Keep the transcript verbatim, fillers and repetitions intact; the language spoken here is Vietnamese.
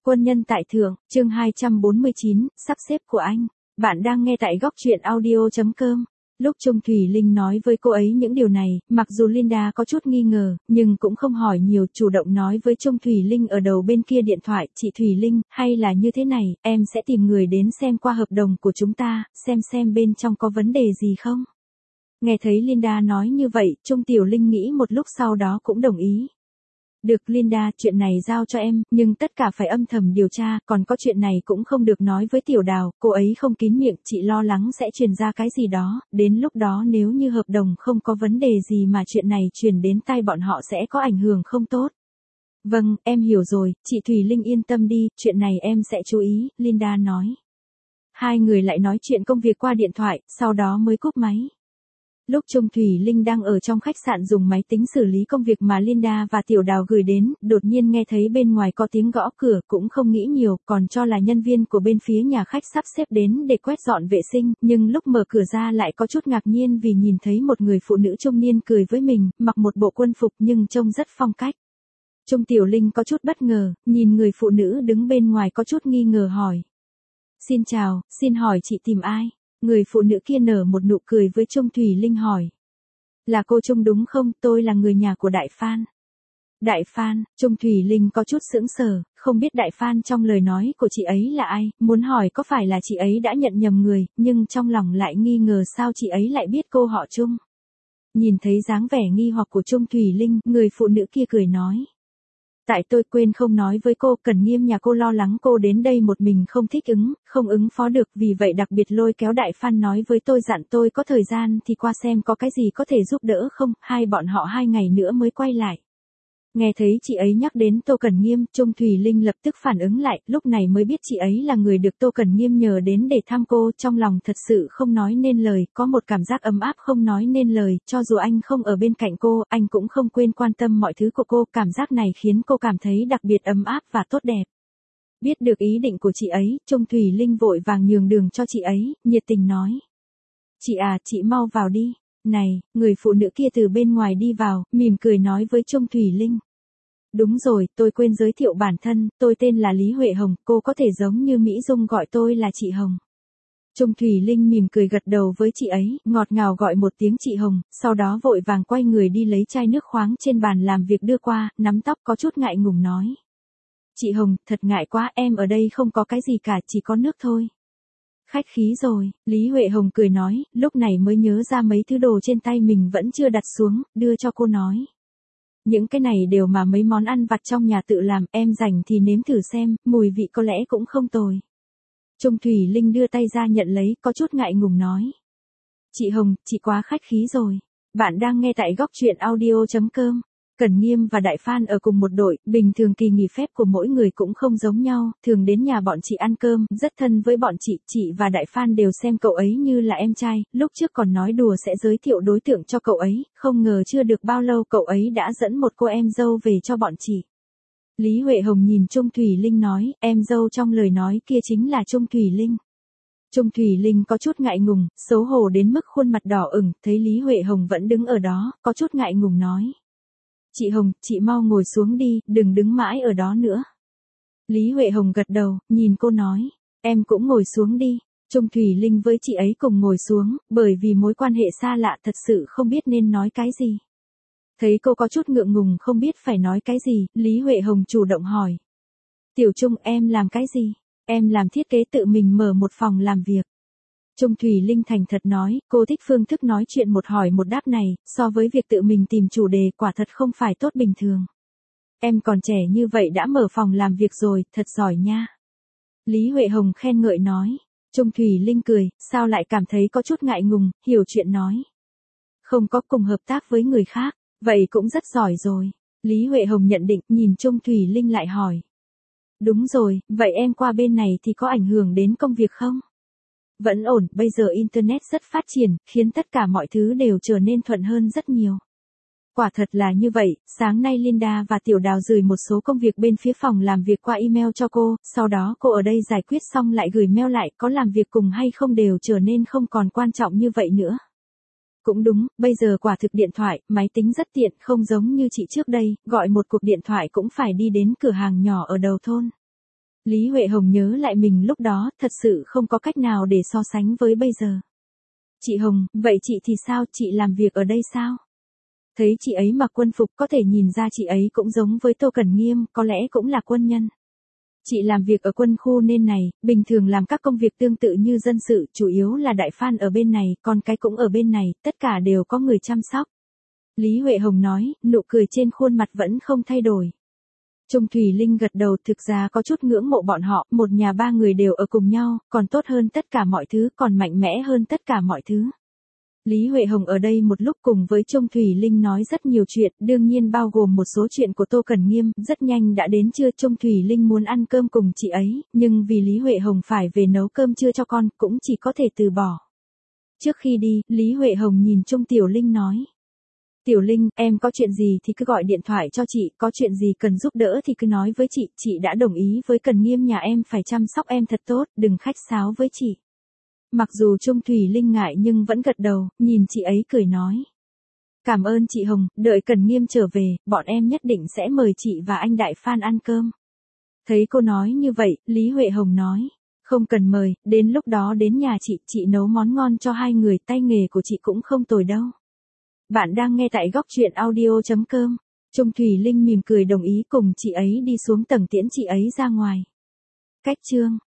Quân nhân tại thượng, chương hai trăm bốn mươi chín, sắp xếp của anh. Bạn đang nghe tại góc truyện audio chấm com. Lúc Trung Thủy Linh nói với cô ấy những điều này, mặc dù Linda có chút nghi ngờ, nhưng cũng không hỏi nhiều, chủ động nói với Trung Thủy Linh ở đầu bên kia điện thoại, chị Thủy Linh, hay là như thế này, em sẽ tìm người đến xem qua hợp đồng của chúng ta, xem xem bên trong có vấn đề gì không. Nghe thấy Linda nói như vậy, Trung Tiểu Linh nghĩ một lúc sau đó cũng đồng ý. Được Linda, chuyện này giao cho em, nhưng tất cả phải âm thầm điều tra, còn có chuyện này cũng không được nói với Tiểu Đào, cô ấy không kín miệng, chị lo lắng sẽ truyền ra cái gì đó, đến lúc đó nếu như hợp đồng không có vấn đề gì mà chuyện này truyền đến tai bọn họ sẽ có ảnh hưởng không tốt. Vâng, em hiểu rồi, chị Thủy Linh yên tâm đi, chuyện này em sẽ chú ý, Linda nói. Hai người lại nói chuyện công việc qua điện thoại, sau đó mới cúp máy. Lúc Trung Thủy Linh đang ở trong khách sạn dùng máy tính xử lý công việc mà Linda và Tiểu Đào gửi đến, đột nhiên nghe thấy bên ngoài có tiếng gõ cửa, cũng không nghĩ nhiều, còn cho là nhân viên của bên phía nhà khách sắp xếp đến để quét dọn vệ sinh, nhưng lúc mở cửa ra lại có chút ngạc nhiên vì nhìn thấy một người phụ nữ trung niên cười với mình, mặc một bộ quân phục nhưng trông rất phong cách. Trung Tiểu Linh có chút bất ngờ, nhìn người phụ nữ đứng bên ngoài có chút nghi ngờ hỏi. Xin chào, xin hỏi chị tìm ai? Người phụ nữ kia nở một nụ cười với Trung Thủy Linh hỏi. Là cô Trung đúng không, tôi là người nhà của Đại Phan. Đại Phan, Trung Thủy Linh có chút sững sờ, không biết Đại Phan trong lời nói của chị ấy là ai, muốn hỏi có phải là chị ấy đã nhận nhầm người, nhưng trong lòng lại nghi ngờ sao chị ấy lại biết cô họ Trung. Nhìn thấy dáng vẻ nghi hoặc của Trung Thủy Linh, người phụ nữ kia cười nói. Tại tôi quên không nói với cô, Cần Nghiêm nhà cô lo lắng cô đến đây một mình không thích ứng, không ứng phó được, vì vậy đặc biệt lôi kéo Đại Phan nói với tôi dặn tôi có thời gian thì qua xem có cái gì có thể giúp đỡ không, hai bọn họ hai ngày nữa mới quay lại. Nghe thấy chị ấy nhắc đến Tô Cần Nghiêm, Trung Thủy Linh lập tức phản ứng lại, lúc này mới biết chị ấy là người được Tô Cần Nghiêm nhờ đến để thăm cô, trong lòng thật sự không nói nên lời, có một cảm giác ấm áp không nói nên lời, cho dù anh không ở bên cạnh cô, anh cũng không quên quan tâm mọi thứ của cô, cảm giác này khiến cô cảm thấy đặc biệt ấm áp và tốt đẹp. Biết được ý định của chị ấy, Trung Thủy Linh vội vàng nhường đường cho chị ấy, nhiệt tình nói. Chị à, chị mau vào đi. Này, người phụ nữ kia từ bên ngoài đi vào, mỉm cười nói với Trung Thủy Linh. Đúng rồi, tôi quên giới thiệu bản thân, tôi tên là Lý Huệ Hồng, cô có thể giống như Mỹ Dung gọi tôi là chị Hồng. Trung Thủy Linh mỉm cười gật đầu với chị ấy, ngọt ngào gọi một tiếng chị Hồng, sau đó vội vàng quay người đi lấy chai nước khoáng trên bàn làm việc đưa qua, nắm tóc có chút ngại ngùng nói. Chị Hồng, thật ngại quá, em ở đây không có cái gì cả, chỉ có nước thôi. Khách khí rồi, Lý Huệ Hồng cười nói, lúc này mới nhớ ra mấy thứ đồ trên tay mình vẫn chưa đặt xuống, đưa cho cô nói. Những cái này đều mà mấy món ăn vặt trong nhà tự làm, em rảnh thì nếm thử xem, mùi vị có lẽ cũng không tồi. Trung Thủy Linh đưa tay ra nhận lấy, có chút ngại ngùng nói. Chị Hồng, chị quá khách khí rồi. Bạn đang nghe tại góc truyện audio chấm com. Cần Nghiêm và Đại Phan ở cùng một đội, bình thường kỳ nghỉ phép của mỗi người cũng không giống nhau, thường đến nhà bọn chị ăn cơm, rất thân với bọn chị, chị và Đại Phan đều xem cậu ấy như là em trai, lúc trước còn nói đùa sẽ giới thiệu đối tượng cho cậu ấy, không ngờ chưa được bao lâu cậu ấy đã dẫn một cô em dâu về cho bọn chị. Lý Huệ Hồng nhìn Trung Thủy Linh nói, em dâu trong lời nói kia chính là Trung Thủy Linh. Trung Thủy Linh có chút ngại ngùng, xấu hổ đến mức khuôn mặt đỏ ửng, thấy Lý Huệ Hồng vẫn đứng ở đó, có chút ngại ngùng nói. Chị Hồng, chị mau ngồi xuống đi, đừng đứng mãi ở đó nữa. Lý Huệ Hồng gật đầu, nhìn cô nói, em cũng ngồi xuống đi. Trung Thủy Linh với chị ấy cùng ngồi xuống, bởi vì mối quan hệ xa lạ thật sự không biết nên nói cái gì. Thấy cô có chút ngượng ngùng không biết phải nói cái gì, Lý Huệ Hồng chủ động hỏi. Tiểu Trung, em làm cái gì? Em làm thiết kế tự mình mở một phòng làm việc. Trung Thủy Linh thành thật nói, cô thích phương thức nói chuyện một hỏi một đáp này, so với việc tự mình tìm chủ đề quả thật không phải tốt bình thường. Em còn trẻ như vậy đã mở phòng làm việc rồi, thật giỏi nha. Lý Huệ Hồng khen ngợi nói. Trung Thủy Linh cười, sao lại cảm thấy có chút ngại ngùng, hiểu chuyện nói. Không có cùng hợp tác với người khác, vậy cũng rất giỏi rồi. Lý Huệ Hồng nhận định, nhìn Trung Thủy Linh lại hỏi. Đúng rồi, vậy em qua bên này thì có ảnh hưởng đến công việc không? Vẫn ổn, bây giờ Internet rất phát triển, khiến tất cả mọi thứ đều trở nên thuận hơn rất nhiều. Quả thật là như vậy, sáng nay Linda và Tiểu Đào gửi một số công việc bên phía phòng làm việc qua email cho cô, sau đó cô ở đây giải quyết xong lại gửi mail lại, có làm việc cùng hay không đều trở nên không còn quan trọng như vậy nữa. Cũng đúng, bây giờ quả thực điện thoại, máy tính rất tiện, không giống như chị trước đây, gọi một cuộc điện thoại cũng phải đi đến cửa hàng nhỏ ở đầu thôn. Lý Huệ Hồng nhớ lại mình lúc đó, thật sự không có cách nào để so sánh với bây giờ. Chị Hồng, vậy chị thì sao, chị làm việc ở đây sao? Thấy chị ấy mặc quân phục có thể nhìn ra chị ấy cũng giống với Tô Cẩn Nghiêm, có lẽ cũng là quân nhân. Chị làm việc ở quân khu nên này, bình thường làm các công việc tương tự như dân sự, chủ yếu là đại phan ở bên này, con cái cũng ở bên này, tất cả đều có người chăm sóc. Lý Huệ Hồng nói, nụ cười trên khuôn mặt vẫn không thay đổi. Trung Thùy Linh gật đầu, thực ra có chút ngưỡng mộ bọn họ, một nhà ba người đều ở cùng nhau, còn tốt hơn tất cả mọi thứ, còn mạnh mẽ hơn tất cả mọi thứ. Lý Huệ Hồng ở đây một lúc cùng với Trung Thùy Linh nói rất nhiều chuyện, đương nhiên bao gồm một số chuyện của Tô Cẩn Nghiêm, rất nhanh đã đến trưa Trung Thùy Linh muốn ăn cơm cùng chị ấy, nhưng vì Lý Huệ Hồng phải về nấu cơm trưa cho con, cũng chỉ có thể từ bỏ. Trước khi đi, Lý Huệ Hồng nhìn Trung Tiểu Linh nói. Tiểu Linh, em có chuyện gì thì cứ gọi điện thoại cho chị, có chuyện gì cần giúp đỡ thì cứ nói với chị, chị đã đồng ý với Cẩn Nghiêm nhà em phải chăm sóc em thật tốt, đừng khách sáo với chị. Mặc dù Trung Thùy Linh ngại nhưng vẫn gật đầu, nhìn chị ấy cười nói. Cảm ơn chị Hồng, đợi Cẩn Nghiêm trở về, bọn em nhất định sẽ mời chị và anh Đại Phan ăn cơm. Thấy cô nói như vậy, Lý Huệ Hồng nói. Không cần mời, đến lúc đó đến nhà chị, chị nấu món ngon cho hai người, tay nghề của chị cũng không tồi đâu. Bạn đang nghe tại góc truyện audio chấm com. Trung Thùy Linh mỉm cười đồng ý cùng chị ấy đi xuống tầng tiễn chị ấy ra ngoài. Cách chương